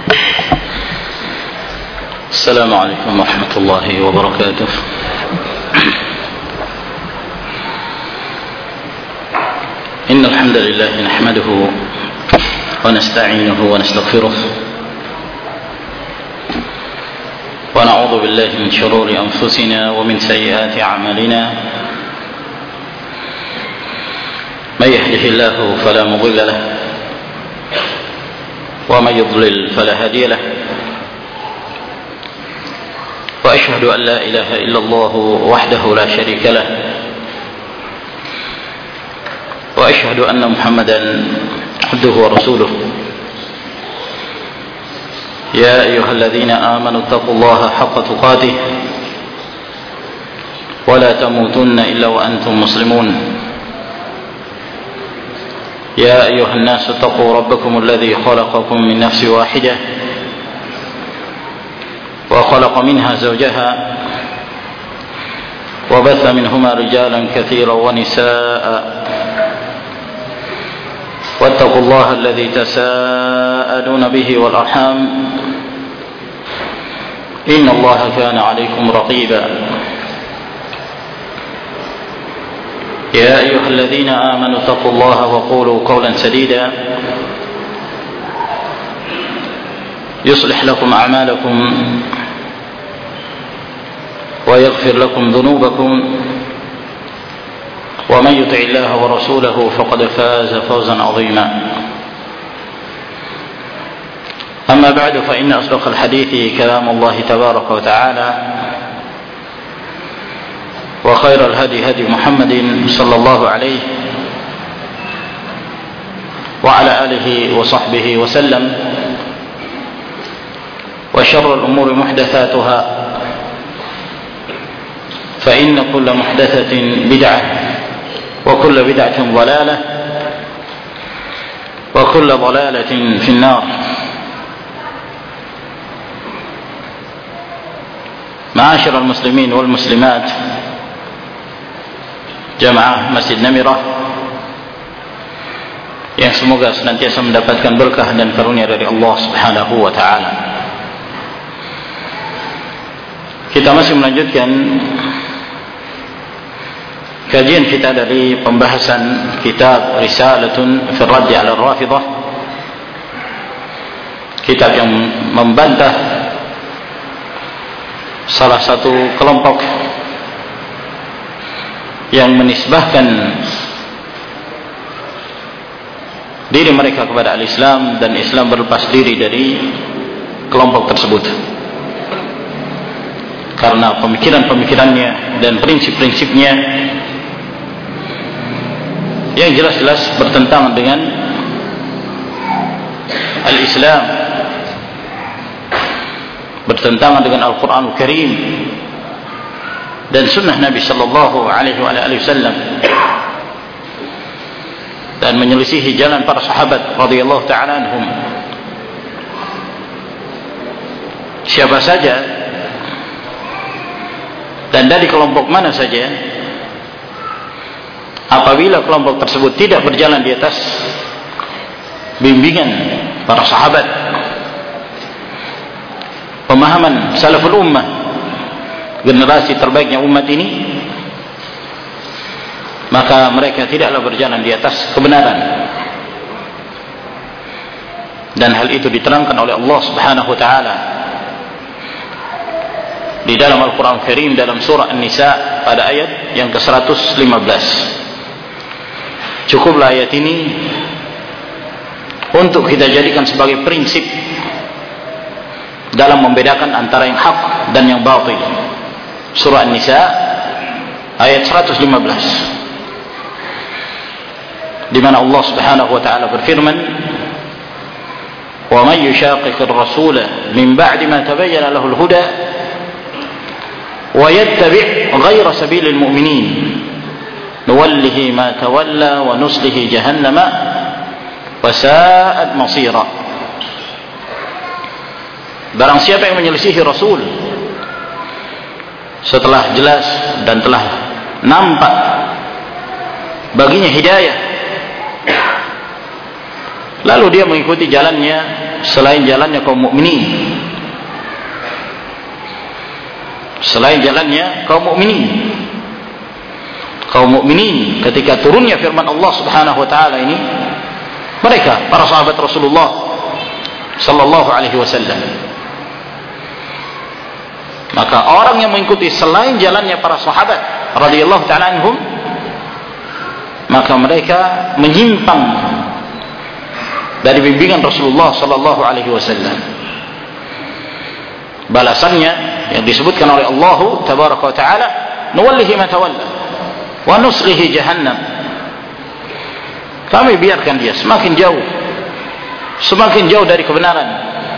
السلام عليكم ورحمة الله وبركاته. إن الحمد لله نحمده ونستعينه ونستغفره ونعوذ بالله من شرور أنفسنا ومن سيئات أعمالنا. من يهده الله فلا مضل له ومن يضلل فلا هادي له. وأشهد أن لا إله إلا الله وحده لا شريك له، وأشهد أن محمدا عبده ورسوله. يا أيها الذين آمنوا اتقوا الله حق تقاته ولا تموتن إلا وأنتم مسلمون. يا أيها الناس اتقوا ربكم الذي خلقكم من نفس واحدة وخلق منها زوجها وبث منهما رجالا كثيرا ونساء. واتقوا الله الذي تساءلون به والأرحام إن الله كان عليكم رقيبا. يا أيها الذين آمنوا اتقوا الله وقولوا قولا سديدا يصلح لكم أعمالكم ويغفر لكم ذنوبكم، ومن يطع الله ورسوله فقد فاز فوزا عظيما. أما بعد، فإن أصدق الحديث كلام الله تبارك وتعالى، وخير الهدي هدي محمد صلى الله عليه وعلى آله وصحبه وسلم. وشر الأمور محدثاتها، فإن كل محدثة بدعة وكل بدعة ضلالة وكل ضلالة في النار. معاشر المسلمين والمسلمات jamaah Masjid Namirah yang semoga senantiasa mendapatkan berkah dan karunia dari Allah Subhanahu wa taala. Kita masih melanjutkan kajian kita dari pembahasan kitab Risalatun fi Radd 'ala Ar-Rafidhah, kitab yang membantah salah satu kelompok yang menisbahkan diri mereka kepada al-Islam dan Islam berlepas diri dari kelompok tersebut karena pemikiran-pemikirannya dan prinsip-prinsipnya yang jelas-jelas bertentangan dengan al-Islam, bertentangan dengan Al-Quranul Karim dan sunnah Nabi sallallahu alaihi wasallam, dan menyelisihi jalan para sahabat radhiyallahu taala anhum. Siapa saja dan dari kelompok mana saja, apabila kelompok tersebut tidak berjalan di atas bimbingan para sahabat, pemahaman salaful ummah, generasi terbaiknya umat ini, maka mereka tidaklah berjalan di atas kebenaran. Dan hal itu diterangkan oleh Allah Subhanahu wa taala di dalam Al-Quran Karim dalam surah An-Nisa pada ayat yang ke-115. Cukuplah ayat ini untuk kita jadikan sebagai prinsip dalam membedakan antara yang hak dan yang batil. Surah An-Nisa ayat 115, di mana Allah Subhanahu wa taala berfirman, "Wa may yushaqiqir rasula min ba'di ma tabayyana lahul huda wa yattabi' ghayra sabilil mu'minin nuwallihi ma tawalla wa nuslihi jahannama wa sa'at masira." Barang siapa yang menyelisihi Rasul setelah jelas dan telah nampak baginya hidayah, lalu dia mengikuti jalannya selain jalannya kaum mukminin. Selain jalannya kaum mukminin. Kaum mukminin ketika turunnya firman Allah Subhanahu wa taala ini, mereka para sahabat Rasulullah sallallahu alaihi wasallam. Maka orang yang mengikuti selain jalannya para sahabat radhiyallahu taala anhum, maka mereka menyimpang dari bimbingan Rasulullah sallallahu alaihi wasallam. Balasannya yang disebutkan oleh Allah tabaraka wa taala, nuwallihi ma tawalla wa nuslihi jahannam. Kami biarkan dia semakin jauh dari kebenaran,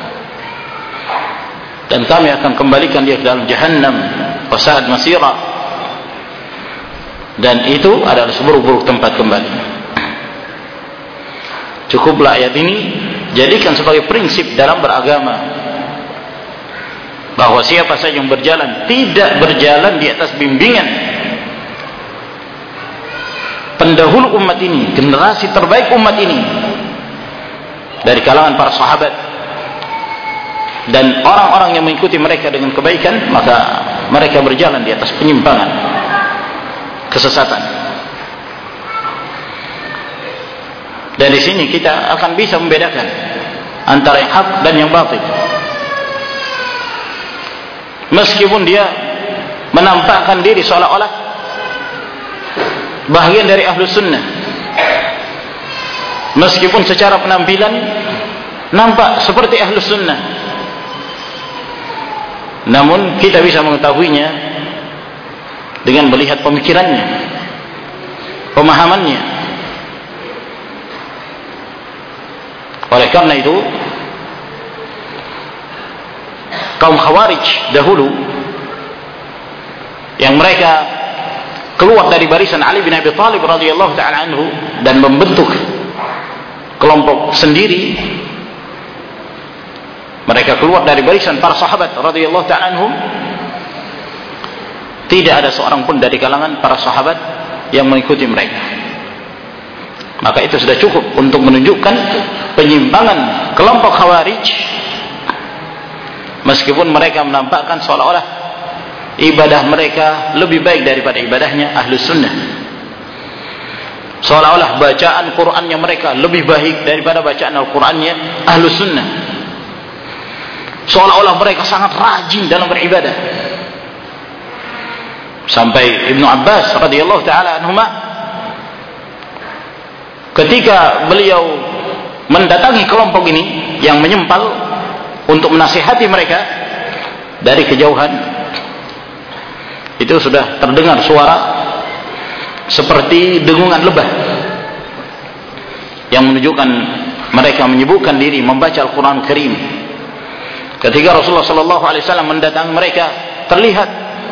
dan kami akan kembalikan dia ke dalam jahannam, wasa'at masira, dan itu adalah seburuk-buruk tempat kembali. Cukuplah ayat ini jadikan sebagai prinsip dalam beragama, bahwa siapa saja yang tidak berjalan di atas bimbingan pendahulu umat ini, generasi terbaik umat ini dari kalangan para sahabat dan orang-orang yang mengikuti mereka dengan kebaikan, maka mereka berjalan di atas penyimpangan, kesesatan. Dan di sini kita akan bisa membedakan antara yang hak dan yang batil. Meskipun dia menampakkan diri seolah-olah bahagian dari ahlus sunnah, meskipun secara penampilan nampak seperti ahlus sunnah, namun kita bisa mengetahuinya dengan melihat pemikirannya, pemahamannya. Oleh karena itu, kaum Khawarij dahulu yang mereka keluar dari barisan Ali bin Abi Thalib radhiyallahu taala anhu dan membentuk kelompok sendiri, mereka keluar dari barisan para sahabat radhiyallahu taala anhum, tidak ada seorang pun dari kalangan para sahabat yang mengikuti mereka. Maka itu sudah cukup untuk menunjukkan penyimpangan kelompok Khawarij, meskipun mereka menampakkan seolah-olah ibadah mereka lebih baik daripada ibadahnya ahlus sunnah, seolah-olah bacaan Qur'annya mereka lebih baik daripada bacaan Al-Qur'annya ahlus sunnah, seolah-olah mereka sangat rajin dalam beribadah. Sampai Ibnu Abbas radhiyallahu taala anhuma, ketika beliau mendatangi kelompok ini yang menyempal untuk menasihati mereka dari kejauhan, itu sudah terdengar suara seperti dengungan lebah yang menunjukkan mereka menyibukkan diri membaca Al-Quran Karim. Ketika Rasulullah SAW mendatangi mereka, terlihat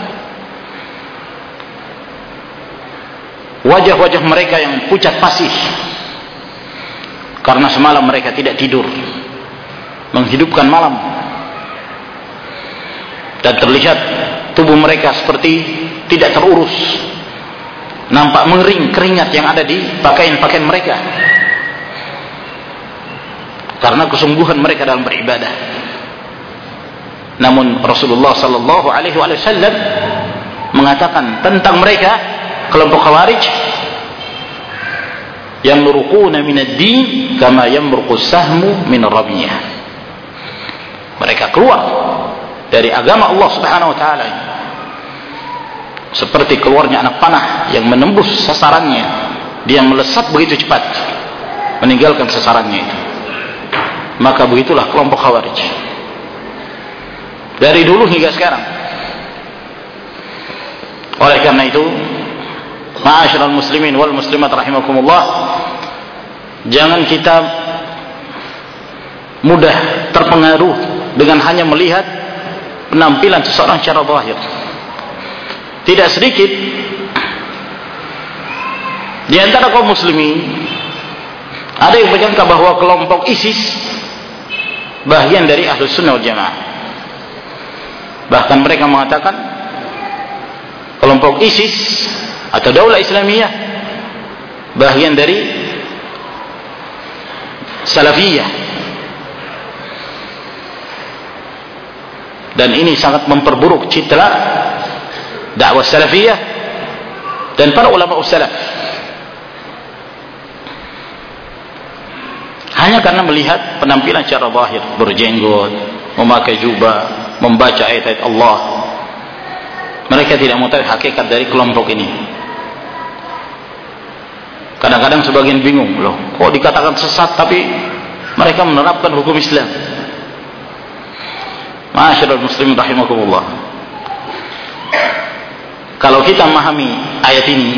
wajah-wajah mereka yang pucat pasih karena semalam mereka tidak tidur, menghidupkan malam, dan terlihat tubuh mereka seperti tidak terurus, nampak mengering keringat yang ada di pakaian-pakaian mereka karena kesungguhan mereka dalam beribadah. Namun Rasulullah sallallahu alaihi wasallam mengatakan tentang mereka, kelompok Khawarij, yamruquna minad din kama yamruqus sahmu min ramiyah. Mereka keluar dari agama Allah Subhanahu wa taala seperti keluarnya anak panah yang menembus sasarannya, dia melesat begitu cepat meninggalkan sasarannya itu. Maka begitulah kelompok Khawarij dari dulu hingga sekarang. Oleh karena itu, ma'asyiral muslimin wal muslimat rahimakumullah, jangan kita mudah terpengaruh dengan hanya melihat penampilan seseorang secara zahir. Tidak sedikit di antara kaum muslimin ada yang menyangka bahwa kelompok ISIS bagian dari Ahlus Sunnah wal Jamaah. Bahkan mereka mengatakan kelompok ISIS atau Daulah Islamiyah bagian dari Salafiyah. dan ini sangat memperburuk citra dakwah salafiyah dan para ulama salaf. Hanya karena melihat penampilan secara zahir, berjenggot, memakai jubah, membaca ayat-ayat Allah, mereka tidak mengetahui hakikat dari kelompok ini. Kadang-kadang sebagian bingung, loh, kok dikatakan sesat tapi mereka menerapkan hukum Islam. Ma'asyiral muslimin rahimakumullah. Kalau kita memahami ayat ini,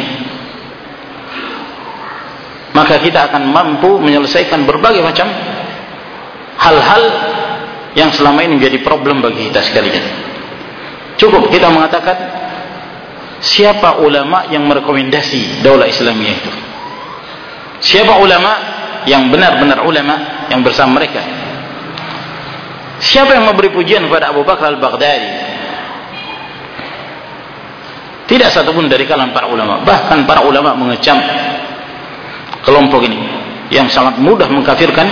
maka kita akan mampu menyelesaikan berbagai macam hal-hal yang selama ini menjadi problem bagi kita sekalian. Cukup kita mengatakan siapa ulama yang merekomendasi daulah Islamiyah itu, siapa ulama yang benar-benar ulama yang bersama mereka, siapa yang memberi pujian kepada Abu Bakar al-Baghdadi. Tidak satupun dari kalangan para ulama. Bahkan para ulama mengecam kelompok ini yang sangat mudah mengkafirkan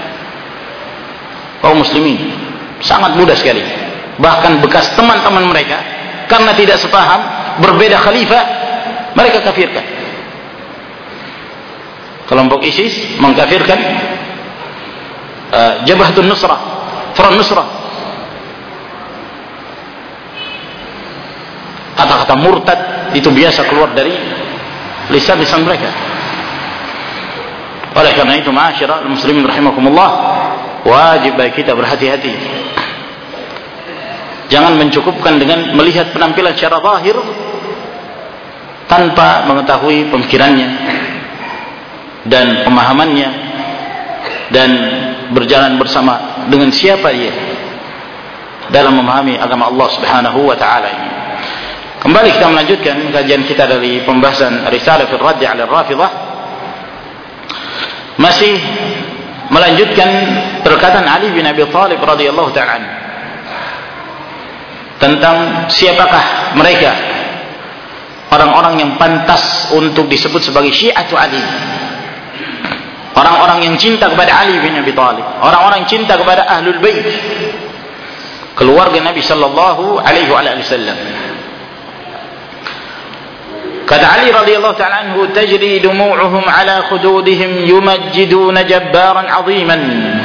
kaum muslimin, sangat mudah sekali. Bahkan bekas teman-teman mereka karena tidak sepaham, berbeda khalifah, mereka kafirkan. Kelompok ISIS mengkafirkan Jabhatun Nusrah, Front Nusrah. Kata-kata murtad itu biasa keluar dari lisan-lisan mereka. Oleh karena itu, ma'asyiral muslimin rahimakumullah, wajib bagi kita berhati-hati. Jangan mencukupkan dengan melihat penampilan secara zahir tanpa mengetahui pemikirannya dan pemahamannya dan berjalan bersama dengan siapa dia dalam memahami agama Allah Subhanahu wa taala ini. Kembali kita melanjutkan kajian kita dari pembahasan Risalah fil Radd 'ala Ar-Rafidhah. Masih melanjutkan perkataan Ali bin Abi Thalib radhiyallahu ta'ala tentang siapakah mereka orang-orang yang pantas untuk disebut sebagai Syi'atu Ali, orang-orang yang cinta kepada Ali bin Abi Thalib, orang-orang yang cinta kepada Ahlul Bait, keluarga Nabi sallallahu alaihi wasallam. Kata Ali radhiyallahu ta'ala anhu, tajri dumu'uhum ala khududihim yumajjiduna jabbaran 'aziman.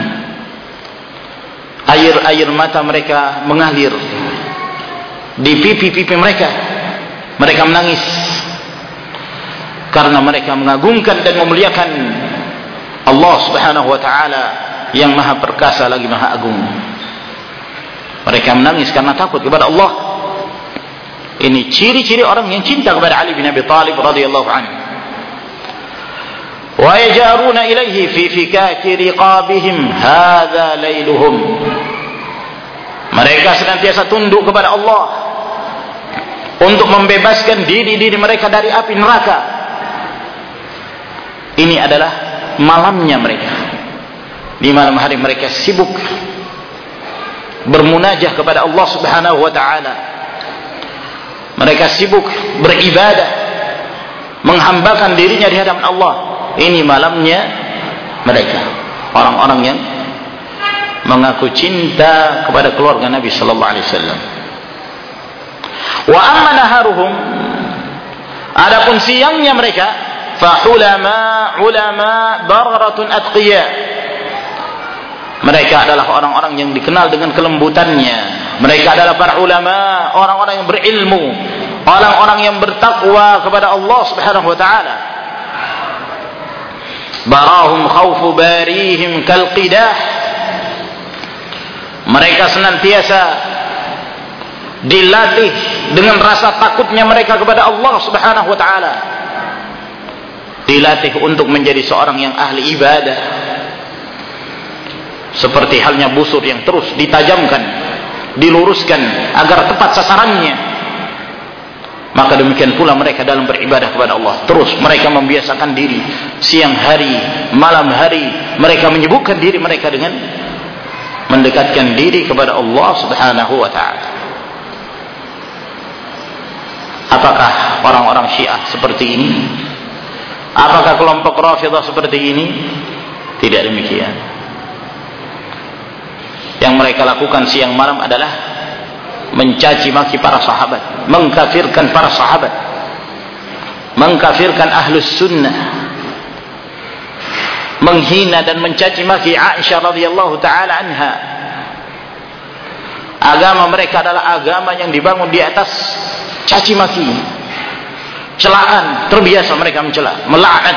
Air-air mata mereka mengalir di pipi-pipi mereka. Mereka menangis karena mereka mengagungkan dan memuliakan Allah Subhanahu wa taala yang Maha Perkasa lagi Maha Agung. Mereka menangis karena takut kepada Allah. Ini ciri-ciri orang yang cinta kepada Ali bin Abi Thalib radhiyallahu anhu. Wa yajaruna ilaihi fi fikaki riqabihim hadza lailuhum. Mereka senantiasa tunduk kepada Allah untuk membebaskan diri-diri mereka dari api neraka. Ini adalah malamnya mereka. Di malam hari mereka sibuk bermunajah kepada Allah Subhanahu wa taala. Mereka sibuk beribadah, menghambakan dirinya di hadapan Allah. Ini malamnya mereka, orang-orang yang mengaku cinta kepada keluarga Nabi sallallahu alaihi wasallam. Wa amma naharuhum, adapun siangnya mereka, fa ulama bararatun atqiya. Mereka adalah orang-orang yang dikenal dengan kelembutannya. Mereka adalah para ulama, orang-orang yang berilmu, orang-orang yang bertakwa kepada Allah Subhanahu wa taala. Barahum khaufu barihim kalqidah. Mereka senantiasa dilatih dengan rasa takutnya mereka kepada Allah Subhanahu wa taala. Dilatih untuk menjadi seorang yang ahli ibadah. Seperti halnya busur yang terus ditajamkan, diluruskan agar tepat sasarannya. Maka demikian pula mereka dalam beribadah kepada Allah. Terus mereka membiasakan diri siang hari, malam hari, mereka menyibukkan diri mereka dengan mendekatkan diri kepada Allah Subhanahu wa taala. Apakah orang-orang Syiah seperti ini? Apakah kelompok Rafidhah seperti ini? Tidak demikian. Yang mereka lakukan siang malam adalah mencaci maki para sahabat, mengkafirkan para sahabat, mengkafirkan ahlus sunnah, menghina dan mencaci maki Aisyah radhiyallahu taala anha. Agama mereka adalah agama yang dibangun di atas caci maki, celaan, terbiasa mereka mencela, melaknat.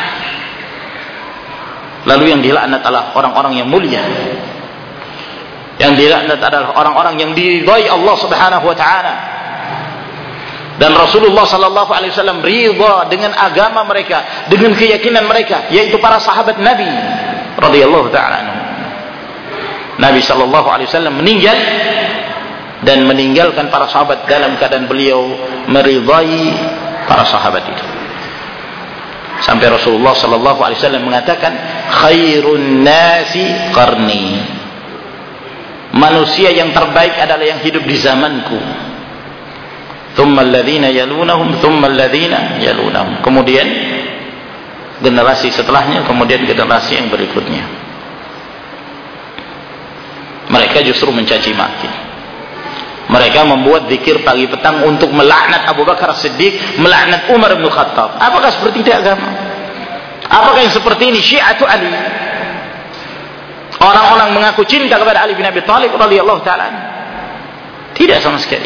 Lalu yang dilaknat adalah orang-orang yang mulia. Yang dilaknat adalah orang-orang yang diridhai Allah Subhanahu wa taala. Dan Rasulullah sallallahu alaihi wasallam ridha dengan agama mereka, dengan keyakinan mereka, yaitu para sahabat Nabi radhiyallahu taala anhum. Nabi sallallahu alaihi wasallam meninggal dan meninggalkan para sahabat dalam keadaan beliau meridhai para sahabat itu. Sampai Rasulullah sallallahu alaihi wasallam mengatakan, khairun nasi qarni. Manusia yang terbaik adalah yang hidup di zamanku. Thumma alladhina yalunahum, thumma alladhina yalunahum. Kemudian generasi setelahnya, kemudian generasi yang berikutnya. Mereka justru mencaci maki. Mereka membuat zikir pagi petang untuk melaknat Abu Bakar Siddiq, melaknat Umar bin Khattab. Apakah seperti itu agama? Apakah yang seperti ini Syi'atu Ali? Orang-orang mengaku cinta kepada Ali bin Abi Thalib radhiyallahu taala. Tidak sama sekali.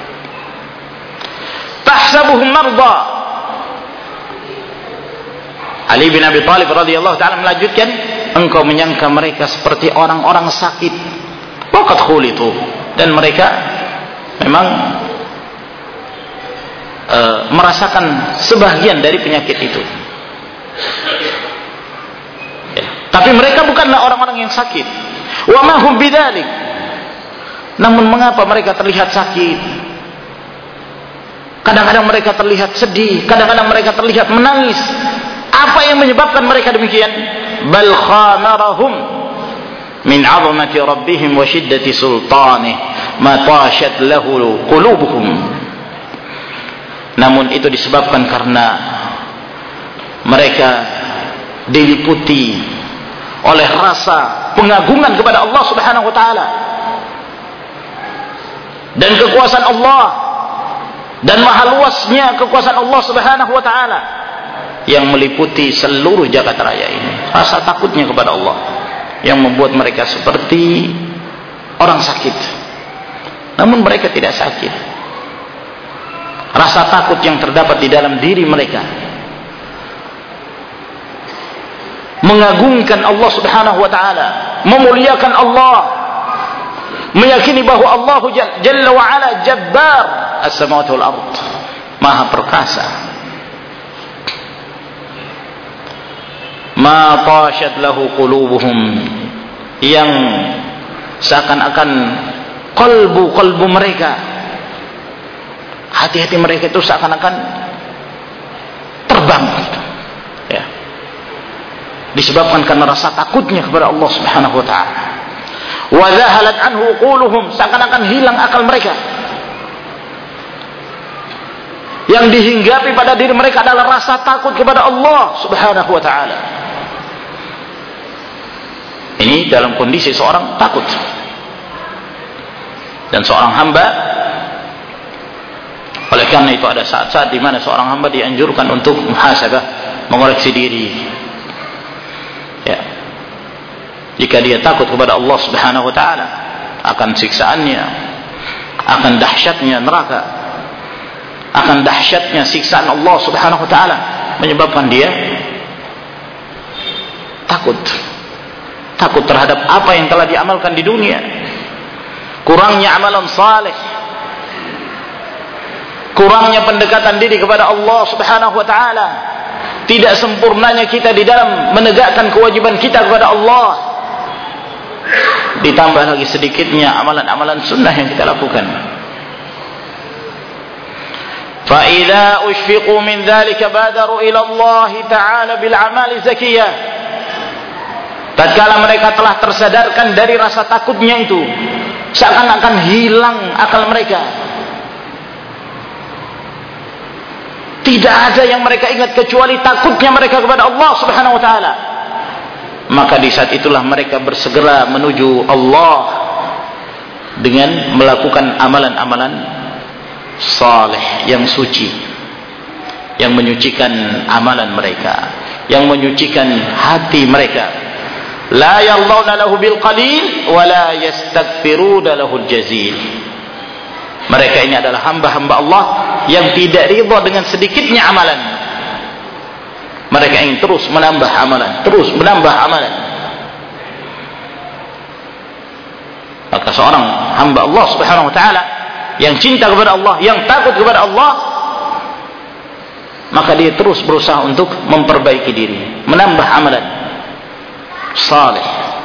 Tahsabuhum marda. Ali bin Abi Thalib radhiyallahu taala melanjutkan, engkau menyangka mereka seperti orang-orang sakit. Waqad khulitu, dan mereka memang merasakan sebahagian dari penyakit itu. Tapi mereka bukanlah orang-orang yang sakit. Wa ma hum bidzalik. Namun mengapa mereka terlihat sakit? Kadang-kadang mereka terlihat sedih, kadang-kadang mereka terlihat menangis. Apa yang menyebabkan mereka demikian? Bal khamarahum min 'azamati rabbihim wa shiddati sultanih ma tashat lahu qulubuhum. Namun itu disebabkan karena mereka diliputi oleh rasa pengagungan kepada Allah Subhanahu wa taala dan kekuasaan Allah, dan maha luasnya kekuasaan Allah Subhanahu wa taala yang meliputi seluruh jagat raya ini. Rasa takutnya kepada Allah yang membuat mereka seperti orang sakit, namun mereka tidak sakit. Rasa takut yang terdapat di dalam diri mereka mengagungkan Allah Subhanahu wa taala, memuliakan Allah, meyakini bahwa Allah Jalla wa Ala Jabbar as-samawati wal ard, Maha perkasa. Ma tashat lahu qulubuhum, yang seakan-akan kalbu mereka, hati-hati mereka itu seakan-akan terbang gitu. Ya. Disebabkan karena rasa takutnya kepada Allah Subhanahu wa taala. Wa zahalat anhu quluhum, seakan-akan hilang akal mereka. Yang dihinggapi pada diri mereka adalah rasa takut kepada Allah Subhanahu wa taala. Ini dalam kondisi seorang takut. Dan seorang hamba, oleh karena itu ada saat-saat di mana seorang hamba dianjurkan untuk muhasabah, mengoreksi diri. Ya. Jika dia takut kepada Allah Subhanahu wa taala akan siksaannya, akan dahsyatnya neraka, akan dahsyatnya siksaan Allah Subhanahu wa taala, menyebabkan dia takut terhadap apa yang telah diamalkan di dunia. Kurangnya amalan saleh, kurangnya pendekatan diri kepada Allah Subhanahu wa taala, tidak sempurnanya kita di dalam menegakkan kewajiban kita kepada Allah, ditambah lagi sedikitnya amalan-amalan sunnah yang kita lakukan. Fa idza ushfiqu min dzalika badaru ila Allah taala bil a'mali zakiyah. Tatkala mereka telah tersadarkan dari rasa takutnya itu, seakan-akan hilang akal mereka. Tidak ada yang mereka ingat kecuali takutnya mereka kepada Allah Subhanahu wa taala. Maka di saat itulah mereka bersegera menuju Allah dengan melakukan amalan-amalan saleh yang suci, yang menyucikan amalan mereka, yang menyucikan hati mereka. La yardawna lahu bil qalil wa la yastaghfiruna lahu al jazil. Mereka ini adalah hamba-hamba Allah yang tidak ridha dengan sedikitnya amalan. Mereka ingin terus menambah amalan, terus menambah amalan. Maka seorang hamba Allah Subhanahu wa taala yang cinta kepada Allah, yang takut kepada Allah, maka dia terus berusaha untuk memperbaiki diri, menambah amalan saleh.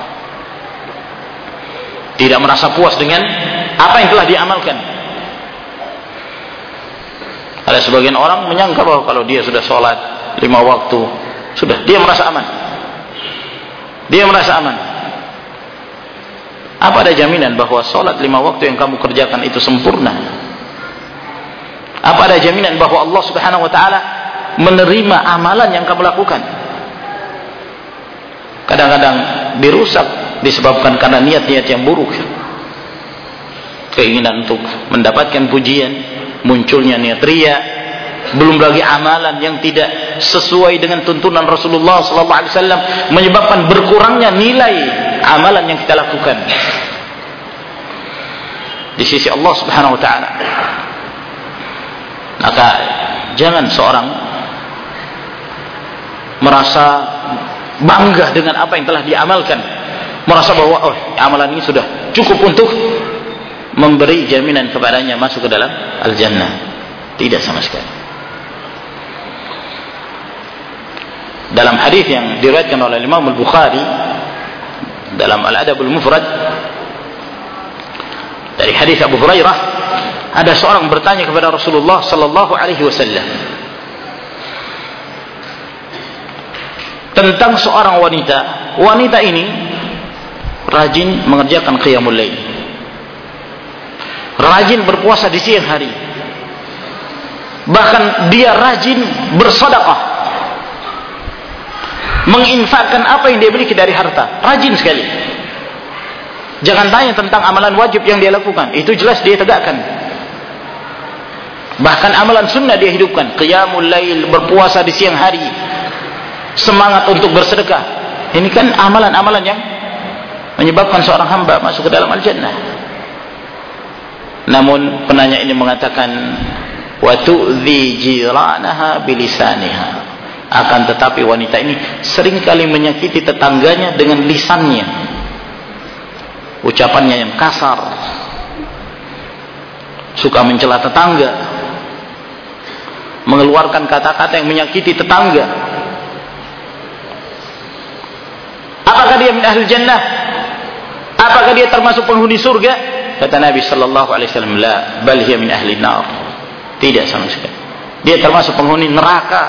Tidak merasa puas dengan apa yang telah diamalkan. Ada sebagian orang menyangka bahwa kalau dia sudah sholat 5 waktu, sudah dia merasa aman. Dia merasa aman. Apa ada jaminan bahwa sholat 5 waktu yang kamu kerjakan itu sempurna? Apa ada jaminan bahwa Allah Subhanahu wa taala menerima amalan yang kamu lakukan? Kadang-kadang dirusak disebabkan karena niat-niat yang buruk. Keinginan untuk mendapatkan pujian, munculnya niat riya, belum lagi amalan yang tidak sesuai dengan tuntunan Rasulullah sallallahu alaihi wasallam menyebabkan berkurangnya nilai amalan yang kita lakukan di sisi Allah Subhanahu wa taala. Maka jangan seorang merasa bangga dengan apa yang telah diamalkan, merasa bahwa amalan ini sudah cukup untuk memberi jaminan kepadanya masuk ke dalam al-jannah. Tidak sama sekali. Dalam hadis yang diriwayatkan oleh Imam Al-Bukhari dalam Al-Adabul Mufrad dari hadis Abu Hurairah, ada seorang bertanya kepada Rasulullah sallallahu alaihi wasallam tentang seorang wanita. Wanita ini rajin mengerjakan qiyamul lail, rajin berpuasa di siang hari, bahkan dia rajin bersedekah, menginfakkan apa yang dia miliki dari harta, rajin sekali. Jangan tanya tentang amalan wajib yang dia lakukan, itu jelas dia tegakkan. Bahkan amalan sunnah dia hidupkan, qiyamul lail, berpuasa di siang hari, semangat untuk bersedekah. Ini kan amalan-amalan yang menyebabkan seorang hamba masuk ke dalam al-jannah. Namun penanya ini mengatakan wa tu'dhi jiranaha bilisaniha, akan tetapi wanita ini seringkali menyakiti tetangganya dengan lisannya, ucapannya yang kasar, suka mencela tetangga, mengeluarkan kata-kata yang menyakiti tetangga. Apakah dia min ahli jannah? Apakah dia termasuk penghuni surga? Kata Nabi sallallahu alaihi wasallam, la, bal hiya min ahli nar. Tidak sama sekali. Dia termasuk penghuni neraka.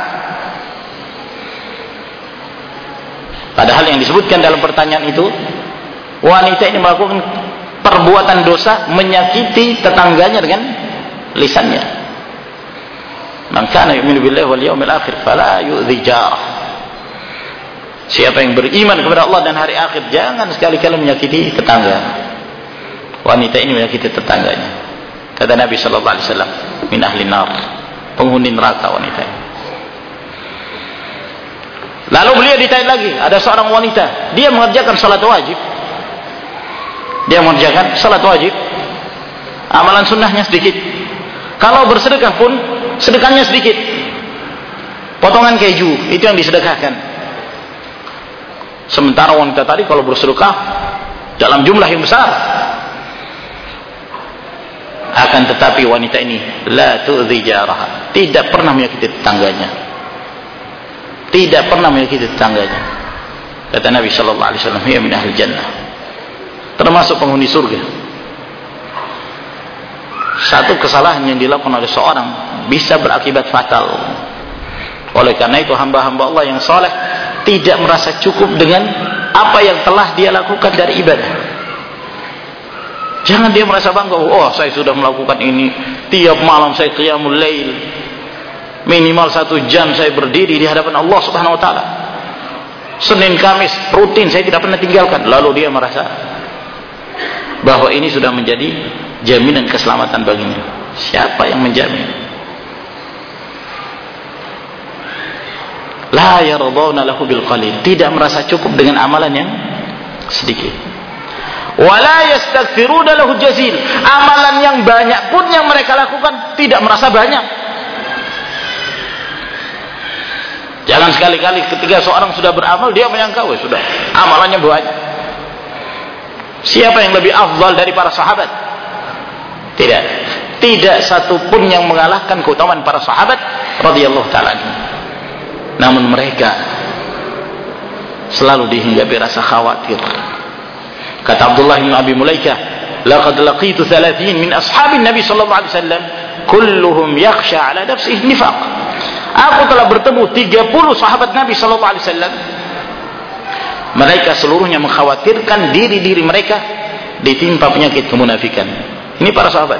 Padahal yang disebutkan dalam pertanyaan itu, wanita ini melakukan perbuatan dosa, menyakiti tetangganya dengan lisannya. Man kana yu'minu billahi wal yawmil akhir fala yu'dhi jarah. Siapa yang beriman kepada Allah dan hari akhir, jangan sekali-kali menyakiti tetangga. Wanita ini menyakiti tetangganya. Kata Nabi sallallahu alaihi wasallam, min ahli nar, penghuni neraka wanita ini. Lalu beliau ditanya lagi, ada seorang wanita, dia mengerjakan salat wajib. Dia mengerjakan salat wajib, amalan sunnahnya sedikit. Kalau bersedekah pun sedekahnya sedikit, potongan keju itu yang disedekahkan. Sementara wanita tadi kalau bersedekah dalam jumlah yang besar. Akan tetapi wanita ini la tu'dhi jaraha, tidak pernah menyakiti tetangganya, tidak pernah menyakiti tetangganya. Kata Nabi sallallahu alaihi wasallam, hiya min ahli jannah, termasuk penghuni surga. Satu kesalahan yang dilakukan oleh seorang bisa berakibat fatal. Oleh karena itu hamba-hamba Allah yang saleh tidak merasa cukup dengan apa yang telah dia lakukan dari ibadah. Jangan dia merasa bangga, oh saya sudah melakukan ini, tiap malam saya qiyamul lail, minimal 1 jam saya berdiri di hadapan Allah Subhanahu wa taala, Senin Kamis rutin saya tidak pernah tinggalkan. Lalu dia merasa bahwa ini sudah menjadi jaminan keselamatan baginya. Siapa yang menjamin? La yardawna lahu bil qalil, tidak merasa cukup dengan amalan yang sedikit. Wala yastaghfiruna lahu jazil, amalan yang banyak pun yang mereka lakukan tidak merasa banyak. Jangan sekali-kali ketika seorang sudah beramal dia menyangka, wah sudah amalannya banyak. Siapa yang lebih afdal dari para sahabat? Tidak. Tidak satu pun yang mengalahkan keutamaan para sahabat radhiyallahu taala. Namun mereka selalu dihinggapi rasa khawatir. Kata Abdullah bin Abi Mulaikah, laqad laqitu 30 min ashabin Nabi sallallahu alaihi wasallam kulluhum yakhsha ala nafsihi nifaq. Aku telah bertemu 30 sahabat Nabi sallallahu alaihi wasallam. Mereka seluruhnya mengkhawatirkan diri-diri mereka ditimpa penyakit kemunafikan. Ini para sahabat.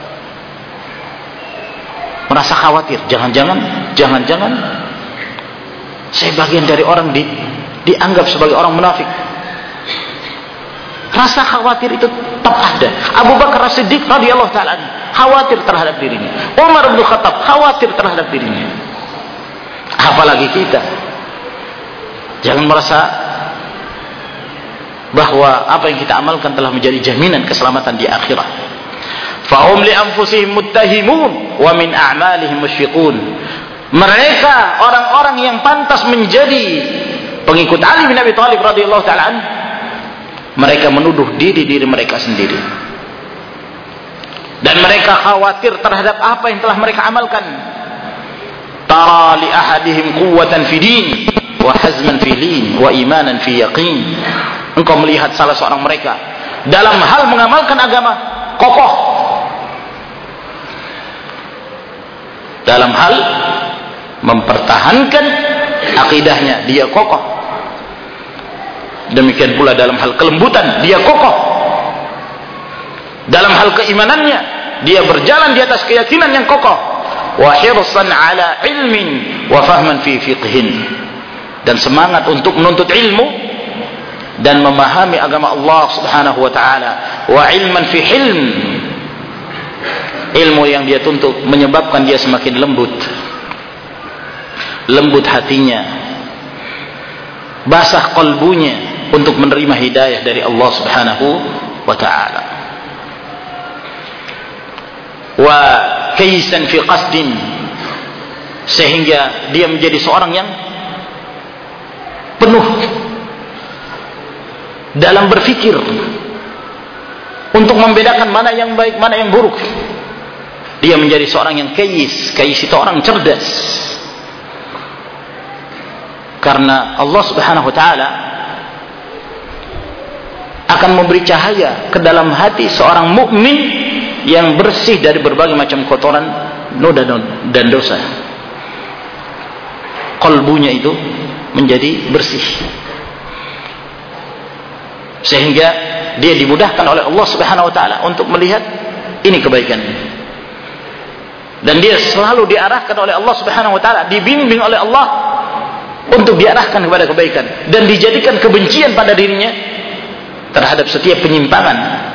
Merasa khawatir, jangan-jangan saya bagian dari orang dianggap sebagai orang munafik. Rasa khawatir itu tetap ada. Abu Bakar As-Siddiq radhiyallahu taala khawatir terhadap dirinya. Umar bin Khattab khawatir terhadap dirinya. Apalagi kita. Jangan merasa bahwa apa yang kita amalkan telah menjadi jaminan keselamatan di akhirat. Fahum li anfusihim muttahimun wa min a'malihim musyfiqun. Mereka orang-orang yang pantas menjadi pengikut Ali bin Abi Thalib radhiyallahu taala anhu, mereka menuduh diri mereka sendiri. Dan mereka khawatir terhadap apa yang telah mereka amalkan. Tara li ahadihim quwwatan fi din wa hazman fi lin wa imanan fi yaqin. Engkau melihat salah seorang mereka dalam hal mengamalkan agama kokoh, dalam hal mempertahankan akidahnya dia kokoh, demikian pula dalam hal kelembutan dia kokoh, dalam hal keimanannya dia berjalan di atas keyakinan yang kokoh, wa hirsan ala ilmin wa fahman fi fiqhin, dan semangat untuk menuntut ilmu dan memahami agama Allah subhanahu wa ta'ala, wa ilman fi hilm, ilmu yang dia tuntut menyebabkan dia semakin lembut hatinya, basah qalbunya untuk menerima hidayah dari Allah subhanahu wa ta'ala, wa kaisan fi qasdin, sehingga dia menjadi seorang yang penuh dalam berfikir untuk membedakan mana yang baik, mana yang buruk. Dia menjadi seorang yang kais itu orang cerdas. Karena Allah subhanahu wa ta'ala akan memberi cahaya ke dalam hati seorang mukmin yang bersih dari berbagai macam kotoran, noda dan dosa. Qalbunya itu menjadi bersih, sehingga dia dimudahkan oleh Allah subhanahu wa ta'ala untuk melihat ini kebaikan, dan dia selalu diarahkan oleh Allah subhanahu wa ta'ala, dibimbing oleh Allah untuk diarahkan kepada kebaikan, dan dijadikan kebencian pada dirinya terhadap setiap penyimpangan.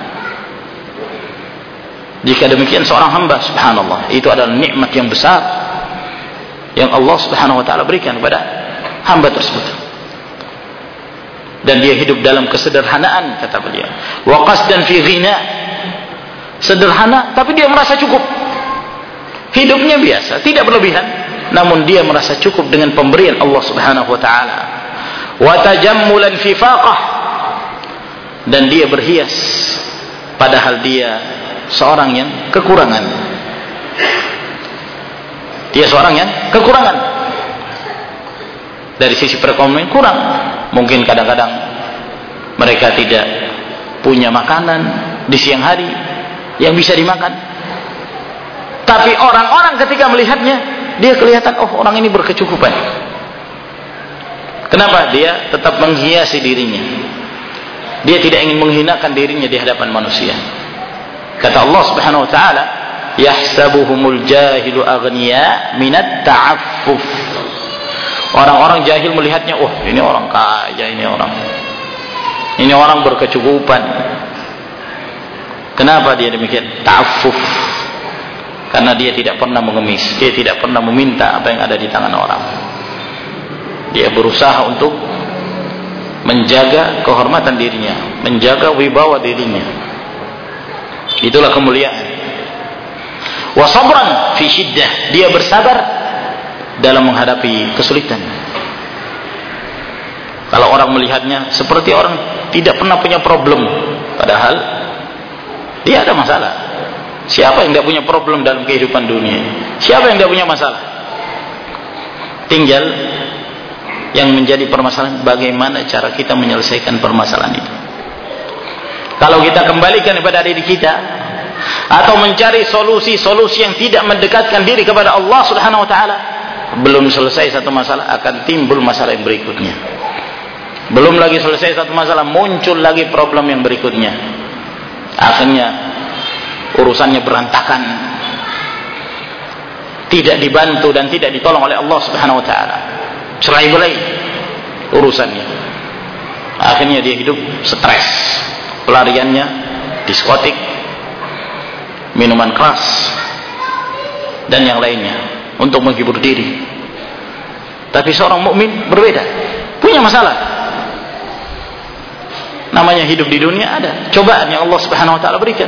Jika demikian seorang hamba, subhanallah, itu adalah nikmat yang besar yang Allah subhanahu wa ta'ala berikan kepada hamba tersebut. Dan dia hidup dalam kesederhanaan, kata beliau. Wa qasdan fi ghina, sederhana tapi dia merasa cukup. Hidupnya biasa, tidak berlebihan, namun dia merasa cukup dengan pemberian Allah Subhanahu wa taala. Wa tajammulan fi faqah, dan dia berhias padahal dia seorang yang kekurangan. Dia seorang yang kekurangan. Dari sisi perekonomian kurang. Mungkin kadang-kadang mereka tidak punya makanan di siang hari yang bisa dimakan. Tapi orang-orang ketika melihatnya, dia kelihatan, oh orang ini berkecukupan. Kenapa? Dia tetap menghiasi dirinya. Dia tidak ingin menghinakan dirinya di hadapan manusia. Kata Allah Subhanahu wa taala, yahsabuhumul jahilu aghniya minat ta'affuf. Orang-orang jahil melihatnya, oh ini orang kaya, ini orang berkecukupan. Kenapa dia demikian? Ta'affuf. Karena dia tidak pernah mengemis, dia tidak pernah meminta apa yang ada di tangan orang. Dia berusaha untuk menjaga kehormatan dirinya, menjaga wibawa dirinya. Itulah kemuliaan. Wa sabran fi syiddah, dia bersabar dalam menghadapi kesulitan. Kalau orang melihatnya seperti orang tidak pernah punya problem, padahal dia ada masalah. Siapa yang tidak punya problem dalam kehidupan dunia? Siapa yang tidak punya masalah? Tinggal yang menjadi permasalahan, bagaimana cara kita menyelesaikan permasalahan itu. Kalau kita kembalikan kepada diri kita, atau mencari solusi-solusi yang tidak mendekatkan diri kepada Allah Subhanahu wa taala, belum selesai satu masalah, akan timbul masalah yang berikutnya. Belum lagi selesai satu masalah, muncul lagi problem yang berikutnya. Akhirnya urusannya berantakan, tidak dibantu dan tidak ditolong oleh Allah Subhanahu wa taala. Cerai-berai urusannya. Akhirnya dia hidup stres. Pelariannya diskotik, minuman keras, dan yang lainnya untuk menghibur diri. Tapi seorang mukmin berbeda, punya masalah. Namanya hidup di dunia, ada cobaan yang Allah Subhanahu wa taala berikan.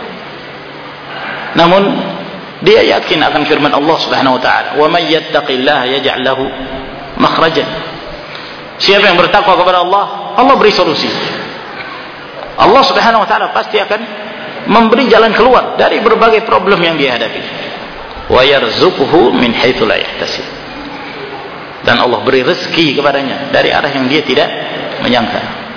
Namun dia yakin akan firman Allah Subhanahu wa taala, "Wa may yattaqillaha yaj'al lahu makhrajan." Siapa yang bertakwa kepada Allah, Allah beri solusi. Allah Subhanahu wa taala pasti akan memberi jalan keluar dari berbagai problem yang dia hadapi. Wa yarzuquhu min haitsu la yahtasib. Dan Allah beri rezeki kepadanya dari arah yang dia tidak menyangka.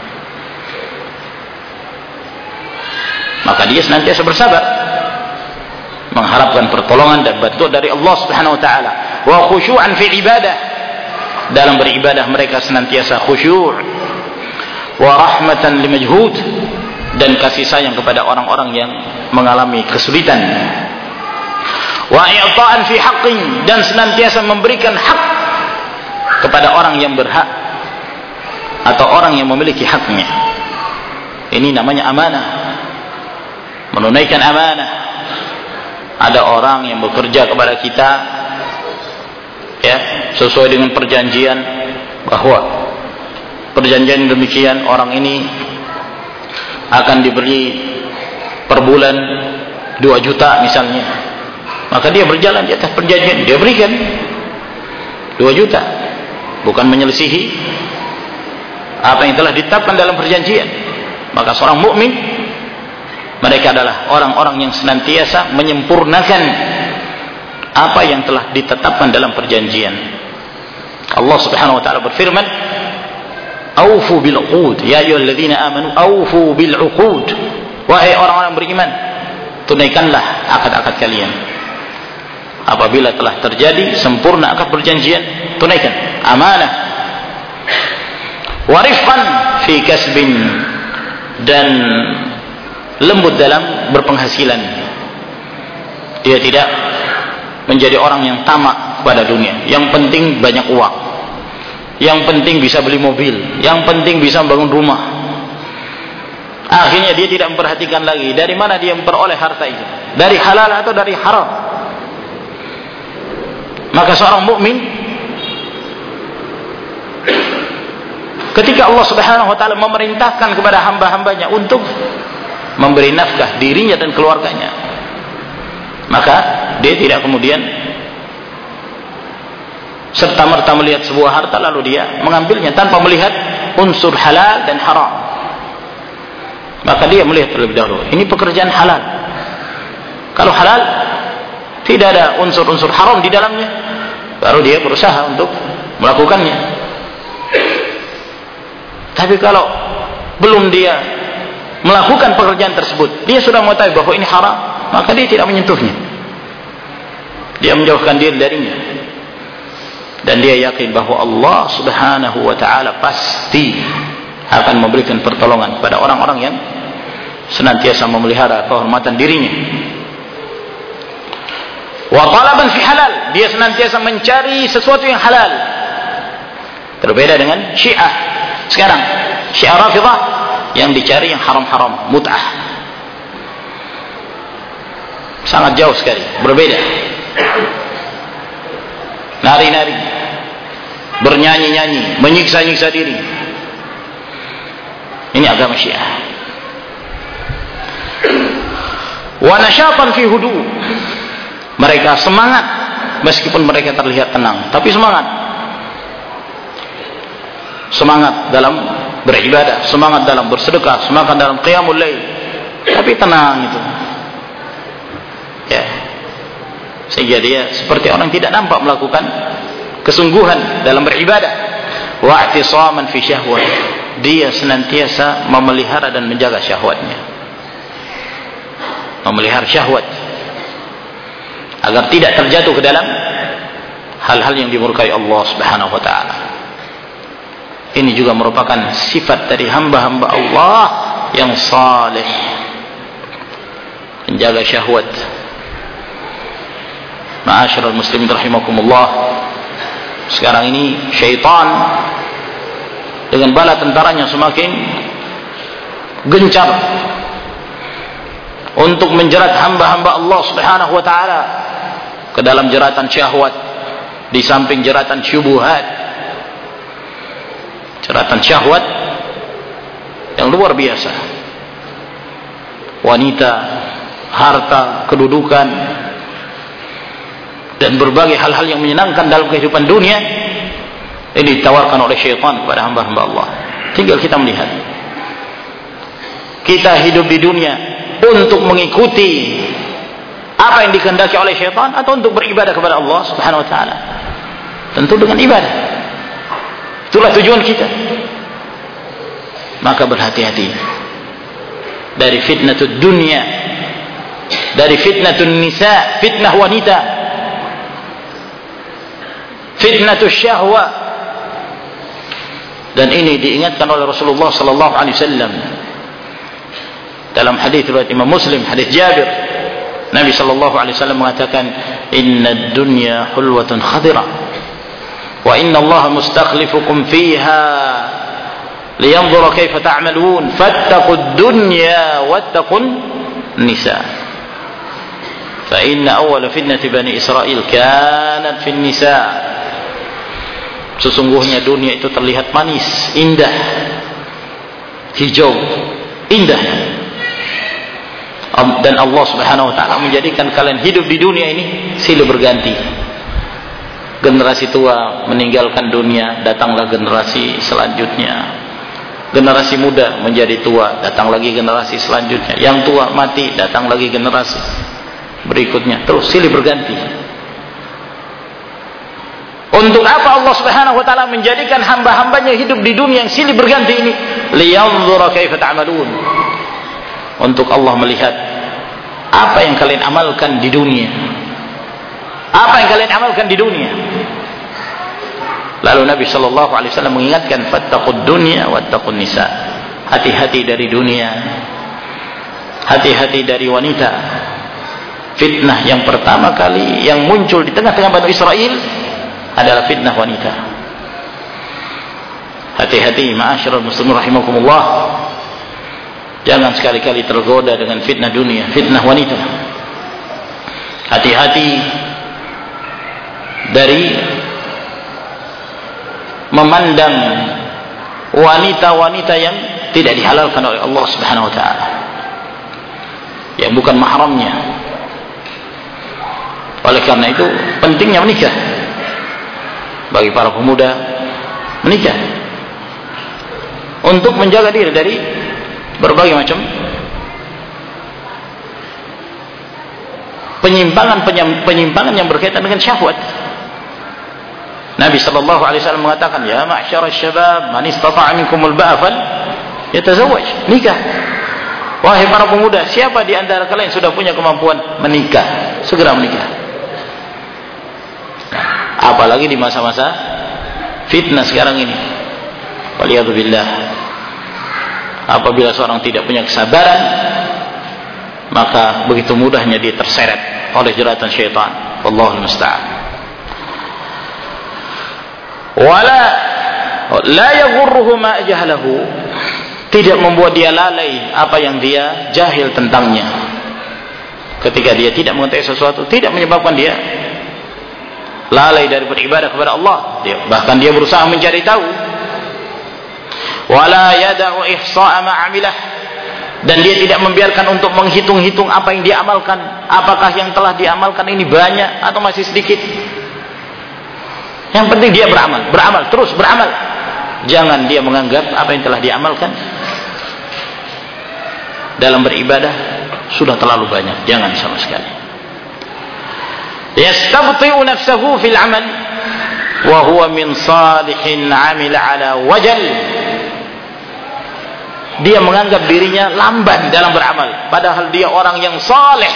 Maka dia senantiasa bersabar, mengharapkan pertolongan dan bantuan dari Allah Subhanahu wa taala. Wa khusyu'an fi ibadah, dalam beribadah mereka senantiasa khusyuk. Wa rahmatan limajhud, dan kasih sayang kepada orang-orang yang mengalami kesulitan. Wa i'ta'an fi haqqin, dan senantiasa memberikan hak kepada orang yang berhak atau orang yang memiliki haknya. Ini namanya amanah, menunaikan amanah. Ada orang yang bekerja kepada kita, ya, sesuai dengan perjanjian, bahwa perjanjian demikian orang ini akan diberi per bulan 2 juta misalnya. Maka dia berjalan di atas perjanjian, dia berikan 2 juta, bukan menyelisihi apa yang telah ditetapkan dalam perjanjian. Maka seorang mukmin, mereka adalah orang-orang yang senantiasa menyempurnakan apa yang telah ditetapkan dalam perjanjian. Allah Subhanahu wa taala berfirman, "Aufu bil 'uqud, ya ayyuhalladzina amanu aufu bil 'uqud." Wahai orang-orang beriman, tunaikanlah akad-akad kalian. Apabila telah terjadi sempurna akad perjanjian, tunaikan amanah. Wa rifqan fi kasbin, dan lembut dalam berpenghasilan. Dia tidak menjadi orang yang tamak pada dunia. Yang penting banyak uang, yang penting bisa beli mobil, yang penting bisa bangun rumah. Akhirnya dia tidak memperhatikan lagi dari mana dia memperoleh harta itu, dari halal atau dari haram. Maka seorang mukmin, ketika Allah Subhanahu wa taala memerintahkan kepada hamba-hambanya untuk memberi nafkah dirinya dan keluarganya, maka dia tidak kemudian serta-merta melihat sebuah harta lalu dia mengambilnya tanpa melihat unsur halal dan haram. Maka dia melihat terlebih dahulu, ini pekerjaan halal. Kalau halal, tidak ada unsur-unsur haram di dalamnya, baru dia berusaha untuk melakukannya. Tapi kalau belum dia melakukan pekerjaan tersebut, dia sudah mengetahui bahwa ini haram, maka dia tidak menyentuhnya. Dia menjauhkan diri darinya. Dan dia yakin bahwa Allah Subhanahu wa taala pasti akan memberikan pertolongan kepada orang-orang yang senantiasa memelihara kehormatan dirinya. Wa talaban fi halal, dia senantiasa mencari sesuatu yang halal. Berbeda dengan Syiah sekarang, Syiah Rafidhah yang dicari yang haram-haram, mut'ah. sangat jauh sekali, berbeda. Nari-nari, bernyanyi-nyanyi, menyiksa-nyiksa diri. Ini agama Syiah. Wa nasyatan fi hudu. Mereka semangat meskipun mereka terlihat tenang, tapi semangat. Semangat dalam beribadah, semangat dalam bersedekah, semangat dalam qiyamul lail, tapi tenang itu. Ya. Sehingga dia seperti orang tidak nampak melakukan kesungguhan dalam beribadah. Wa i'tisaman fi syahwat. Dia senantiasa memelihara dan menjaga syahwatnya. Memelihara syahwat agar tidak terjatuh ke dalam hal-hal yang dimurkai Allah Subhanahu wa taala. Ini juga merupakan sifat dari hamba-hamba Allah yang saleh, menjaga syahwat. Ma'asyiral muslimin rahimakumullah. Sekarang ini syaitan dengan bala tentaranya semakin gencar untuk menjerat hamba-hamba Allah Subhanahu wa taala ke dalam jeratan syahwat, di samping jeratan syubhat. Jeratan syahwat yang luar biasa. Wanita, harta, kedudukan, dan berbagai hal-hal yang menyenangkan dalam kehidupan dunia ini ditawarkan oleh syaitan kepada hamba-hamba Allah. Tinggal kita melihat. Kita hidup di dunia untuk mengikuti apa yang dikehendaki oleh syaitan atau untuk beribadah kepada Allah Subhanahu wa taala? Tentu dengan ibadah. Itulah tujuan kita. Maka berhati-hati dari fitnatud dunia, dari fitnatun nisa, fitnah wanita, fitnatus syahwa. Dan ini diingatkan oleh Rasulullah sallallahu alaihi wasallam dalam hadis riwayat Imam Muslim, hadis Jabir. Nabi sallallahu alaihi wasallam mengatakan, "Innad dunya hulwatun khadira wa inna Allah mustakhlifukum fiha liyanzura kaifa ta'malun fattaqud dunya wattaqun nisa fa inna awwala fitnati bani Israil kanat fin nisa." Sesungguhnya dunia itu terlihat manis, indah, hijau, indah. Dan Allah Subhanahu wa taala menjadikan kalian hidup di dunia ini silih berganti. Generasi tua meninggalkan dunia, datanglah generasi selanjutnya. Generasi muda menjadi tua, datang lagi generasi selanjutnya. Yang tua mati, datang lagi generasi berikutnya. Terus silih berganti. Untuk apa Allah Subhanahu wa taala menjadikan hamba-hambanya hidup di dunia yang silih berganti ini? Liyanzura kaifa ta'malun. Untuk Allah melihat apa yang kalian amalkan di dunia. Apa yang kalian amalkan di dunia. Lalu Nabi sallallahu alaihi wasallam mengingatkan, fattaqud dunya wattaqun nisa. Hati-hati dari dunia. Hati-hati dari wanita. Fitnah yang pertama kali yang muncul di tengah-tengah Bani Israel adalah fitnah wanita. Hati-hati ma'asyiral muslimin rahimakumullah. Jangan sekali-kali tergoda dengan fitnah dunia, fitnah wanita. Hati-hati dari memandang wanita-wanita yang tidak dihalalkan oleh Allah Subhanahu wa taala, yang bukan mahramnya. Oleh karena itu pentingnya menikah bagi para pemuda, menikah untuk menjaga diri dari berbagai macam penyimpangan yang berkaitan dengan syahwat. Nabi sallallahu alaihi wasallam mengatakan, "Ya ma'syaral syabab, man istata'a minkumul ba'a fal yatazawwaj." Nikah. Wahai para pemuda, siapa di antara kalian sudah punya kemampuan menikah, segera menikah. Apalagi di masa-masa fitnah sekarang ini. Waliyadzubillah. Apabila seorang tidak punya kesabaran, maka begitu mudahnya dia terseret oleh jeratan syaitan. Wallahul musta'an. Wala la yaghurruhu ma jahlahu. Tidak membuat dia lalai apa yang dia jahil tentangnya. ketika dia tidak mengetahui sesuatu tidak menyebabkan dia lalai dari beribadah kepada Allah. Bahkan dia berusaha mencari tahu. Wala yada'u ihsa'a ma 'amilah, dan dia tidak membiarkan untuk menghitung-hitung apa yang dia amalkan. Apakah yang telah diamalkan ini banyak atau masih sedikit. Yang penting dia beramal, terus beramal. Jangan dia menganggap apa yang telah diamalkan dalam beribadah sudah terlalu banyak. Jangan sama sekali. Yastabti'u nafsahu fil 'amal wa huwa min salihin 'amil 'ala wajal. Dia menganggap dirinya lamban dalam beramal, padahal dia orang yang saleh.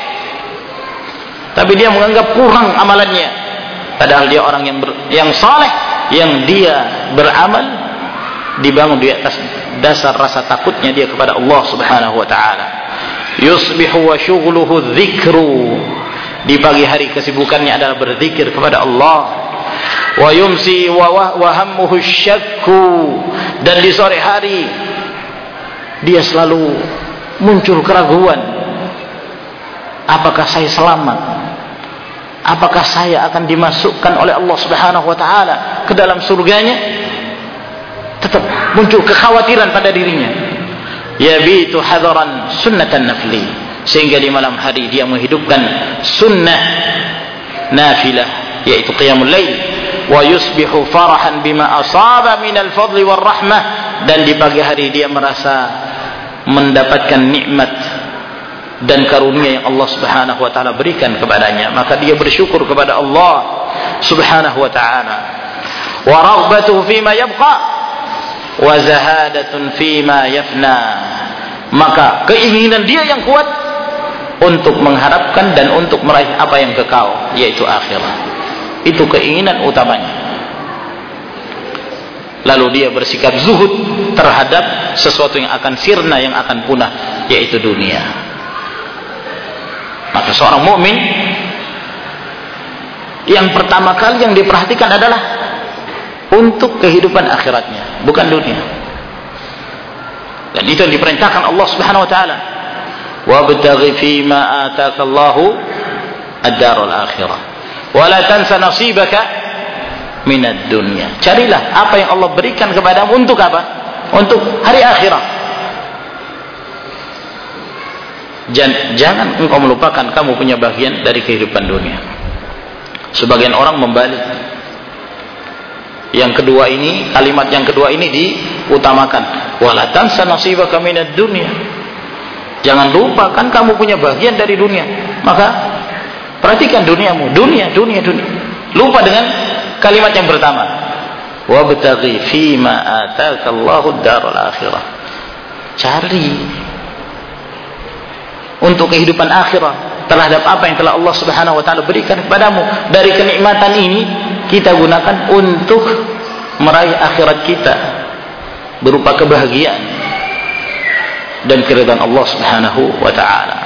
Tapi dia menganggap kurang amalannya, padahal dia orang yang saleh, yang dia beramal dibangun di atas dasar rasa takutnya dia kepada Allah Subhanahu wa taala. Yusbihu wa syughluhu dzikru, di pagi hari kesibukannya adalah berzikir kepada Allah. Wa yumsi wa hammuhu syakku, dan di sore hari dia selalu muncul keraguan. Apakah saya selamat? Apakah saya akan dimasukkan oleh Allah Subhanahu wa taala ke dalam surganya? Tetap muncul kekhawatiran pada dirinya. Yabitu hadaran sunnatan nafli, sehingga di malam hari dia menghidupkan sunnah nafilah, yaitu qiyamul lail. Wa yusbihu farahan bima asaba minal fadli war rahmah, dan di pagi hari dia merasa mendapatkan nikmat dan karunia yang Allah Subhanahu wa taala berikan kepadanya, maka dia bersyukur kepada Allah Subhanahu wa taala. Wa raghbatuhu fima yabqa wa zahadatun fima yafna, maka keinginan dia yang kuat untuk mengharapkan dan untuk meraih apa yang kekal, yaitu akhirat. Itu keinginan utamanya. Lalu dia bersikap zuhud terhadap sesuatu yang akan sirna, yang akan punah, yaitu dunia. Maka seorang mukmin yang pertama kali yang diperhatikan adalah untuk kehidupan akhiratnya, bukan dunia. Dan itu yang diperintahkan Allah Subhanahu wa taala. Wabtaghi fima ataakallahu ad-darul akhirah wa la tansa nasibaka minad dunya. Carilah apa yang Allah berikan kepadamu untuk apa? Untuk hari akhirat. Jangan engkau melupakan kamu punya bagian dari kehidupan dunia. Sebagian orang membalik. Yang kedua ini, kalimat yang kedua ini diutamakan. Wala tansa nasibaka minad dunya. Jangan lupakan kamu punya bagian dari dunia. Maka perhatikan duniamu, dunia. Lupa dengan kalimat yang pertama. Wabtaghi fima ataakallahu ad-darul akhirah. Cari untuk kehidupan akhirat terhadap apa yang telah Allah Subhanahu wa taala berikan kepadamu. Dari kenikmatan ini kita gunakan untuk meraih akhirat kita berupa kebahagiaan dan keridhaan Allah Subhanahu wa taala.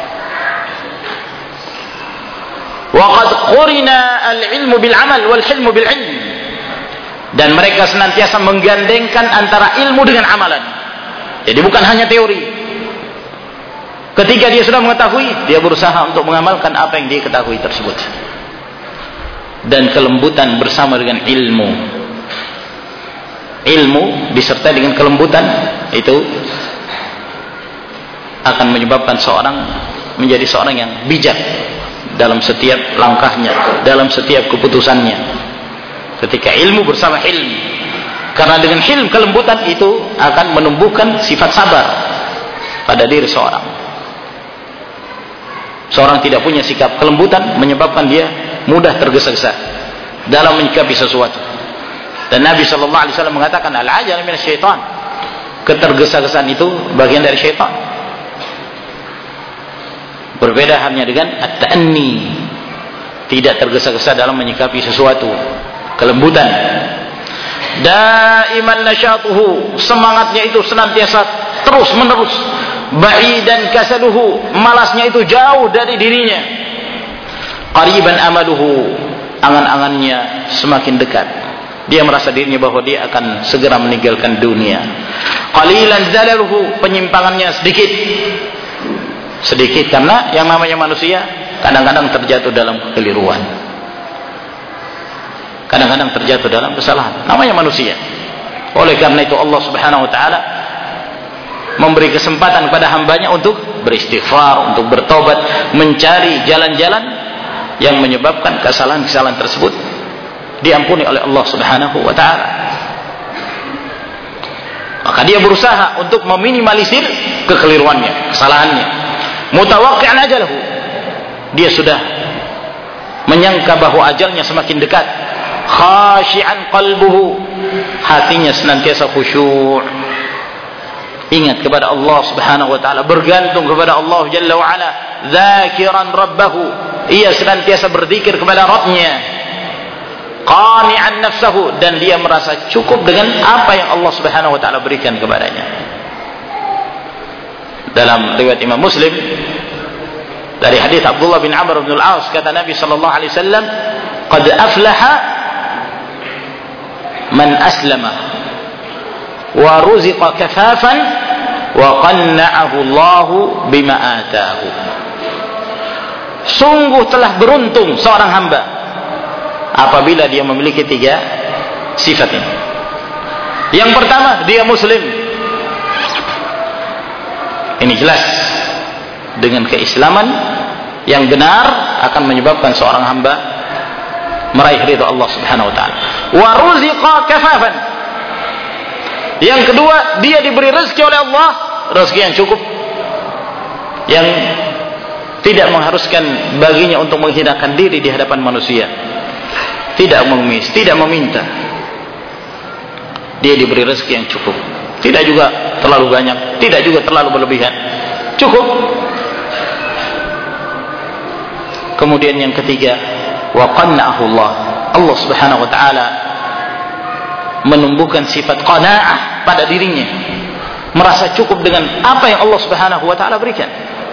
Wa qad qurina al-ilmu bil amal wal hilmu bil ilm. Dan mereka senantiasa menggandengkan antara ilmu dengan amalan. Jadi bukan hanya teori. Ketika dia sudah mengetahui, dia berusaha untuk mengamalkan apa yang dia ketahui tersebut. Dan kelembutan bersama dengan ilmu. Ilmu disertai dengan kelembutan itu akan menyebabkan seorang menjadi seorang yang bijak dalam setiap langkahnya, dalam setiap keputusannya. Ketika ilmu bersama hilm, karena dengan hilm kelembutan itu akan menumbuhkan sifat sabar pada diri seorang. Seorang tidak punya sikap kelembutan menyebabkan dia mudah tergesa-gesa dalam menyikapi sesuatu. Dan Nabi sallallahu alaihi wasallam mengatakan al-ajal minas syaitan. Ketergesa-gesaan itu bagian dari syaitan. Berbeda halnya dengan at-ta'anni, tidak tergesa-gesa dalam menyikapi sesuatu, kelembutan. Daiman nasyatuhu, semangatnya itu senantiasa terus menerus. Ba'idan kasaluhu, malasnya itu jauh dari dirinya. Qariban amaluhu, angan-angannya semakin dekat. Dia merasa dirinya bahwa dia akan segera meninggalkan dunia. Qalilan zalaluhu, penyimpangannya sedikit. sedikit, karena yang namanya manusia kadang-kadang terjatuh dalam kekeliruan, kadang-kadang terjatuh dalam kesalahan, namanya manusia. Oleh karena itu Allah Subhanahu wa taala memberi kesempatan kepada hambanya untuk beristighfar, untuk bertobat, mencari jalan-jalan yang menyebabkan kesalahan-kesalahan tersebut diampuni oleh Allah Subhanahu wa taala. Maka dia berusaha untuk meminimalisir kekeliruannya, kesalahannya. Mutawaqqi'an ajalahu, dia sudah menyangka bahwa ajalnya semakin dekat. Khashi'an qalbuhu, hatinya senantiasa khusyuk, ingat kepada Allah Subhanahu wa taala, bergantung kepada Allah Jalla wa ala. Dzakiran rabbahu, ia senantiasa berzikir kepada Rabbnya. Qani'an nafsahu, dan dia merasa cukup dengan apa yang Allah Subhanahu wa taala berikan kepadanya. Dalam riwayat Imam Muslim dari hadis Abdullah bin Amr bin Al-As, kata Nabi sallallahu alaihi wasallam, "Qad aflaha man aslama wa ruziqa kafafan wa qanna'ahu Allah bima ataahu." Sungguh telah beruntung seorang hamba apabila dia memiliki 3 sifat ini. Yang pertama, dia muslim. Ini jelas, dengan keislaman yang benar akan menyebabkan seorang hamba meraih ridha Allah Subhanahu wa taala. Wa ruziqa kafafan. Yang kedua, dia diberi rezeki oleh Allah, rezeki yang cukup, yang tidak mengharuskan baginya untuk menghinakan diri di hadapan manusia, tidak mengemis, tidak meminta. Dia diberi rezeki yang cukup, tidak juga terlalu banyak, tidak juga terlalu berlebihan, cukup. Kemudian yang ketiga, wa qanna'ahu Allah, Allah Subhanahu wa taala menumbuhkan sifat qanaah pada dirinya, merasa cukup dengan apa yang Allah Subhanahu wa taala berikan.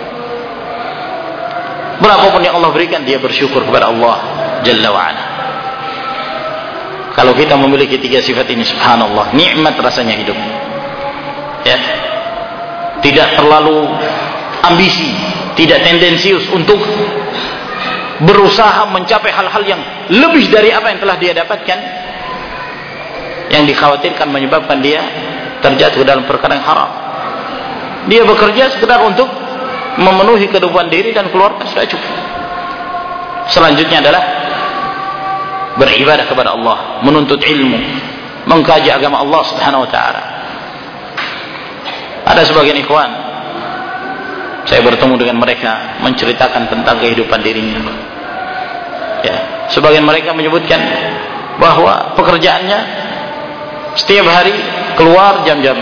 Berapapun yang Allah berikan, dia bersyukur kepada Allah Jalla wa ala. Kalau kita memiliki 3 sifat ini, subhanallah, nikmat rasanya hidup. Ya. Tidak terlalu ambisi, tidak tendensius untuk berusaha mencapai hal-hal yang lebih dari apa yang telah dia dapatkan, yang dikhawatirkan menyebabkan dia terjatuh dalam perkara yang haram. Dia bekerja sekedar untuk memenuhi kehidupan diri dan keluarga, sudah cukup. Selanjutnya adalah beribadah kepada Allah, menuntut ilmu, mengkaji agama Allah Subhanahu wa taala. Ada sebagian ikhwan, saya bertemu dengan mereka, menceritakan tentang kehidupan dirinya. Ya, sebagian mereka menyebutkan bahwa pekerjaannya setiap hari keluar jam-jam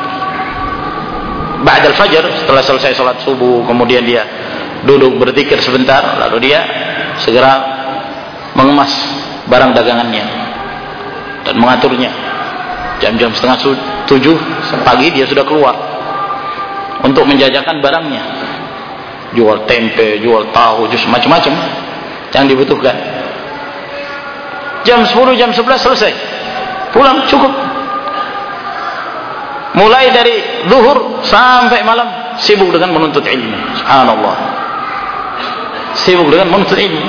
ba'dal fajr, setelah selesai salat subuh, kemudian dia duduk berzikir sebentar, lalu dia segera mengemas barang dagangannya dan mengaturnya. Jam-jam 6:30 pagi dia sudah keluar untuk menjajakan barangnya, jual tempe, jual tahu, jus macam-macam yang dibutuhkan. Jam 10, jam 11 selesai, pulang, cukup. Mulai dari zuhur sampai malam sibuk dengan menuntut ilmu. Subhanallah, sibuk dengan menuntut ilmu.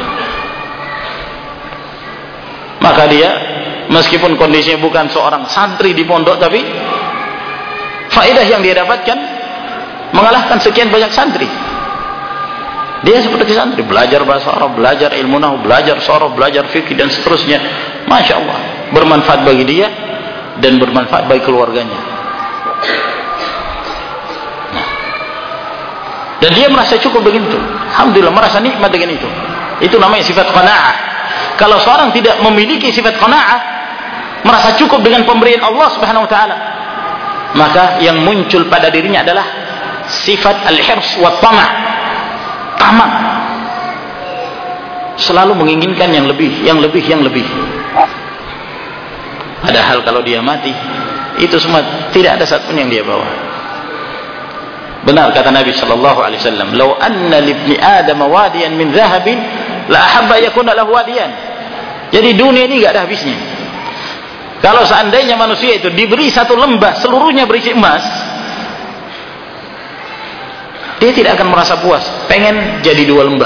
Maka dia, meskipun kondisinya bukan seorang santri di pondok, tapi faedah yang dia dapatkan mengalahkan sekian banyak santri. Dia seperti santri, belajar bahasa Arab, belajar ilmu nahwu, belajar sorof, belajar fikih dan seterusnya. Masya Allah, bermanfaat bagi dia dan bermanfaat bagi keluarganya. Nah, dan dia merasa cukup begitu. Alhamdulillah, merasa nikmat dengan itu. Itu namanya sifat qanaah. Kalau seorang tidak memiliki sifat qanaah, merasa cukup dengan pemberian Allah Subhanahu wa taala, maka yang muncul pada dirinya adalah sifat al-hirs wa tama', tamak, selalu menginginkan yang lebih, yang lebih, yang lebih. Padahal kalau dia mati, itu semua tidak ada satupun yang dia bawa. Benar kata Nabi sallallahu alaihi wasallam, "Lau anna libni Adam wadiyan min dhahabin la ahabba yakuna lahu wadiyan." Jadi dunia ini enggak ada habisnya. Kalau seandainya manusia itu diberi satu lembah seluruhnya berisi emas, dia tidak akan merasa puas, pengen jadi 2 lembah.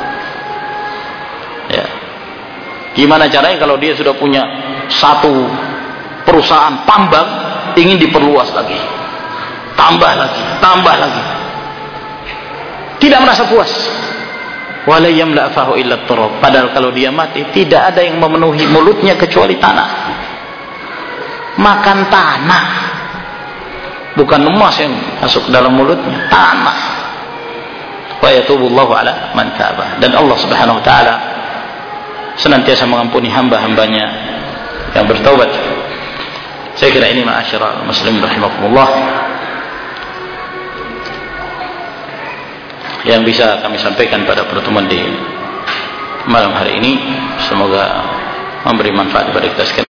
Ya. Gimana caranya kalau dia sudah punya satu perusahaan tambang, ingin diperluas lagi, tambah lagi, tidak merasa puas. Wala yamla fahu illa turab. Padahal kalau dia mati, tidak ada yang memenuhi mulutnya kecuali tanah. Makan tanah, bukan emas yang masuk dalam mulutnya, tanah. Wa yatubullahu ala man taba. Dan Allah Subhanahu wa taala senantiasa mengampuni hamba-hambanya yang bertaubat. Saya kira ini ma'asyiral muslimin rahimakumullah yang bisa kami sampaikan pada pertemuan di malam hari ini. Semoga memberi manfaat kepada kita sekalian.